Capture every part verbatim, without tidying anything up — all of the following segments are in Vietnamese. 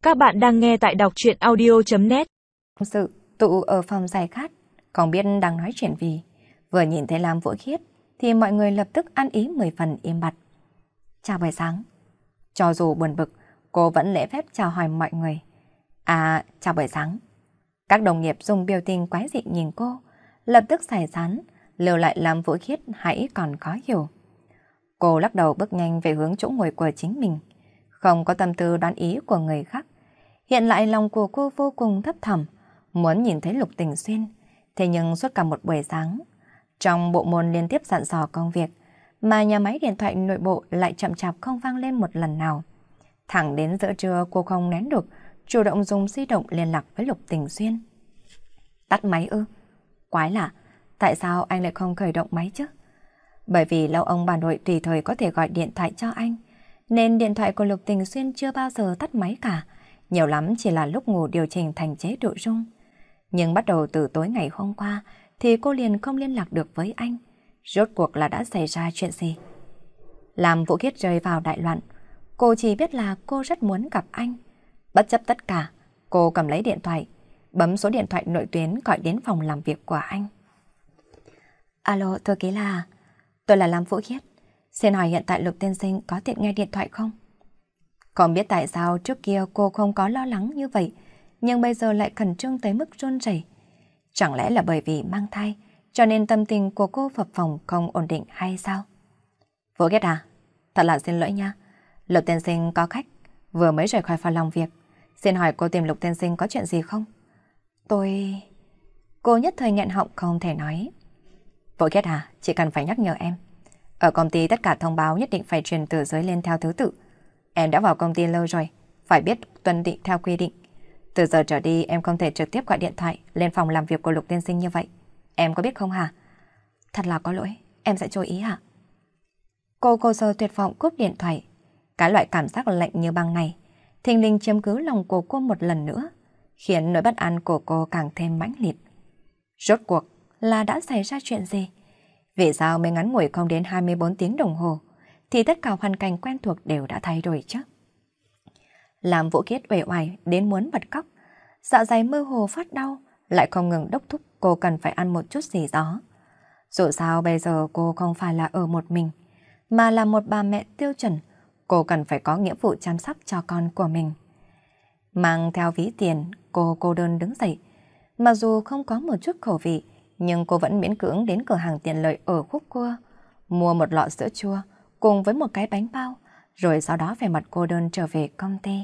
Các bạn đang nghe tại đọc truyện audio.net. Sự tụ ở phòng giải khát, không biết đang nói chuyện gì. Vừa nhìn thấy Lam Vũ Khiết thì mọi người lập tức ăn ý mười phần im bặt. Chào buổi sáng. Cho dù buồn bực, cô vẫn lễ phép chào hỏi mọi người. À, chào buổi sáng. Các đồng nghiệp dùng biểu tình quái dị nhìn cô, lập tức xài sán, lưu lại Lam Vũ Khiết hãy còn khó hiểu. Cô lắc đầu bước nhanh về hướng chỗ ngồi của chính mình, không có tâm tư đoán ý của người khác. Hiện lại lòng của cô vô cùng thấp thỏm, muốn nhìn thấy Lục Tình Xuyên. Thế nhưng suốt cả một buổi sáng, trong bộ môn liên tiếp dặn dò công việc, mà nhà máy điện thoại nội bộ lại chậm chạp không vang lên một lần nào. Thẳng đến giữa trưa cô không nén được, chủ động dùng di động liên lạc với Lục Tình Xuyên. Tắt máy ư? Quái lạ, tại sao anh lại không khởi động máy chứ? Bởi vì lâu ông bà nội tùy thời có thể gọi điện thoại cho anh, nên điện thoại của Lục Tình Xuyên chưa bao giờ tắt máy cả, nhiều lắm chỉ là lúc ngủ điều chỉnh thành chế độ rung. Nhưng bắt đầu từ tối ngày hôm qua thì cô liền không liên lạc được với anh. Rốt cuộc là đã xảy ra chuyện gì? Làm Vũ Khiết rơi vào đại loạn. Cô chỉ biết là cô rất muốn gặp anh. Bất chấp tất cả, cô cầm lấy điện thoại, bấm số điện thoại nội tuyến gọi đến phòng làm việc của anh. Alo, thư ký là... Tôi là Lam Vũ Khiết. Xin hỏi hiện tại Lục tiên sinh có tiện nghe điện thoại không? Không biết tại sao trước kia cô không có lo lắng như vậy, nhưng bây giờ lại khẩn trương tới mức run rẩy. Chẳng lẽ là bởi vì mang thai, cho nên tâm tình của cô phập phồng không ổn định hay sao? Vũ Khiết à, thật là xin lỗi nha. Lục tiên sinh có khách, vừa mới rời khỏi phòng làm việc. Xin hỏi cô tìm Lục tiên sinh có chuyện gì không? Tôi... Cô nhất thời nghẹn họng không thể nói. Vũ Khiết à, chị cần phải nhắc nhở em. Ở công ty tất cả thông báo nhất định phải truyền từ dưới lên theo thứ tự. Em đã vào công ty lâu rồi, phải biết tuân định theo quy định. Từ giờ trở đi em không thể trực tiếp gọi điện thoại lên phòng làm việc của Lục tiên sinh như vậy. Em có biết không hả? Thật là có lỗi, em sẽ chú ý hả? Cô cô sơ tuyệt vọng cúp điện thoại. Cái loại cảm giác lạnh như băng này thình lình chiếm cứ lòng của cô một lần nữa, khiến nỗi bất an của cô càng thêm mãnh liệt. Rốt cuộc là đã xảy ra chuyện gì? Vì sao mới ngắn ngủi không đến hai mươi bốn tiếng đồng hồ thì tất cả hoàn cảnh quen thuộc đều đã thay đổi chứ? Làm Vũ Khiết uể oải đến muốn bật khóc, dạ dày mơ hồ phát đau, lại không ngừng đốc thúc cô cần phải ăn một chút gì đó. Dù sao bây giờ cô không phải là ở một mình, mà là một bà mẹ tiêu chuẩn, cô cần phải có nghĩa vụ chăm sóc cho con của mình. Mang theo ví tiền, cô cô đơn đứng dậy. Mặc dù không có một chút khẩu vị, nhưng cô vẫn miễn cưỡng đến cửa hàng tiện lợi ở khúc cua, mua một lọ sữa chua cùng với một cái bánh bao, rồi sau đó về mặt cô đơn trở về công ty.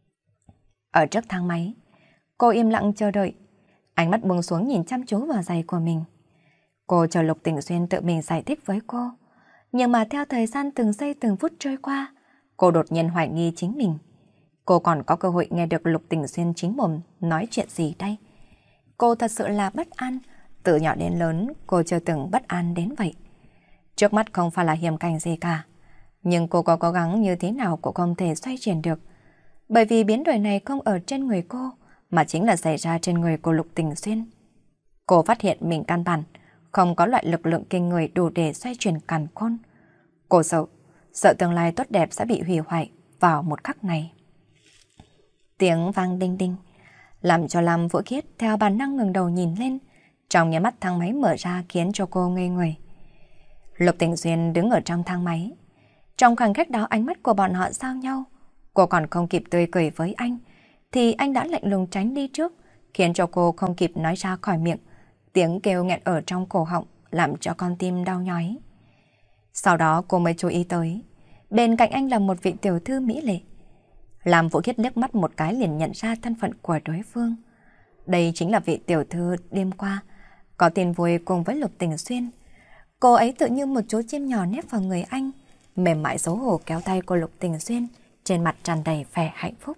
Ở trước thang máy, cô im lặng chờ đợi, ánh mắt buông xuống nhìn chăm chú vào giày của mình. Cô chờ Lục Tình Xuyên tự mình giải thích với cô, nhưng mà theo thời gian từng giây từng phút trôi qua, cô đột nhiên hoài nghi chính mình. Cô còn có cơ hội nghe được Lục Tình Xuyên chính mồm nói chuyện gì đây? Cô thật sự là bất an, từ nhỏ đến lớn cô chưa từng bất an đến vậy. Trước mắt không phải là hiểm cảnh gì cả, nhưng cô có cố gắng như thế nào cũng không thể xoay chuyển được. Bởi vì biến đổi này không ở trên người cô, mà chính là xảy ra trên người của Lục Tình Xuyên. Cô phát hiện mình căn bản không có loại lực lượng kinh người đủ để xoay chuyển càn khôn. Cô sợ, sợ tương lai tốt đẹp sẽ bị hủy hoại vào một khắc này. Tiếng vang đinh đinh làm cho Lam Vũ Khiết theo bản năng ngẩng đầu nhìn lên. Trong nháy mắt thang máy mở ra khiến cho cô ngây người. Lục Tình Xuyên đứng ở trong thang máy. Trong khoảng cách đó ánh mắt của bọn họ giao nhau. Cô còn không kịp tươi cười với anh thì anh đã lạnh lùng tránh đi trước, khiến cho cô không kịp nói ra khỏi miệng. Tiếng kêu nghẹn ở trong cổ họng làm cho con tim đau nhói. Sau đó cô mới chú ý tới bên cạnh anh là một vị tiểu thư mỹ lệ. Làm Vũ Khiết liếc mắt một cái liền nhận ra thân phận của đối phương. Đây chính là vị tiểu thư đêm qua có tin vui cùng với Lục Tình Xuyên. Cô ấy tự như một chú chim nhỏ nép vào người anh, mềm mại xấu hổ kéo tay của Lục Tình Xuyên, trên mặt tràn đầy vẻ hạnh phúc.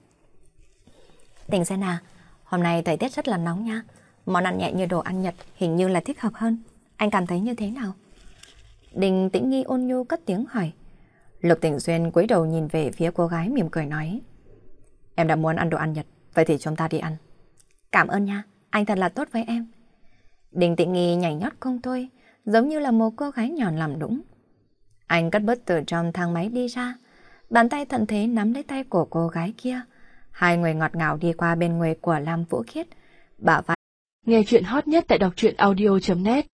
Tình Xuyên à, hôm nay thời tiết rất là nóng nha. Món ăn nhẹ như đồ ăn Nhật hình như là thích hợp hơn. Anh cảm thấy như thế nào? Đình Tĩnh Nghi ôn nhu cất tiếng hỏi. Lục Tình Xuyên cúi đầu nhìn về phía cô gái mỉm cười nói. Em đã muốn ăn đồ ăn Nhật, vậy thì chúng ta đi ăn. Cảm ơn nha, anh thật là tốt với em. Đình Tĩnh Nghi nhảy nhót không thôi, giống như là một cô gái nhỏ làm nũng. Anh cất bước từ trong thang máy đi ra, bàn tay thuận thế nắm lấy tay của cô gái kia. Hai người ngọt ngào đi qua bên người của Lam Vũ Khiết. Bả vai. Nghe chuyện hot nhất tại đọc truyện audio chấm net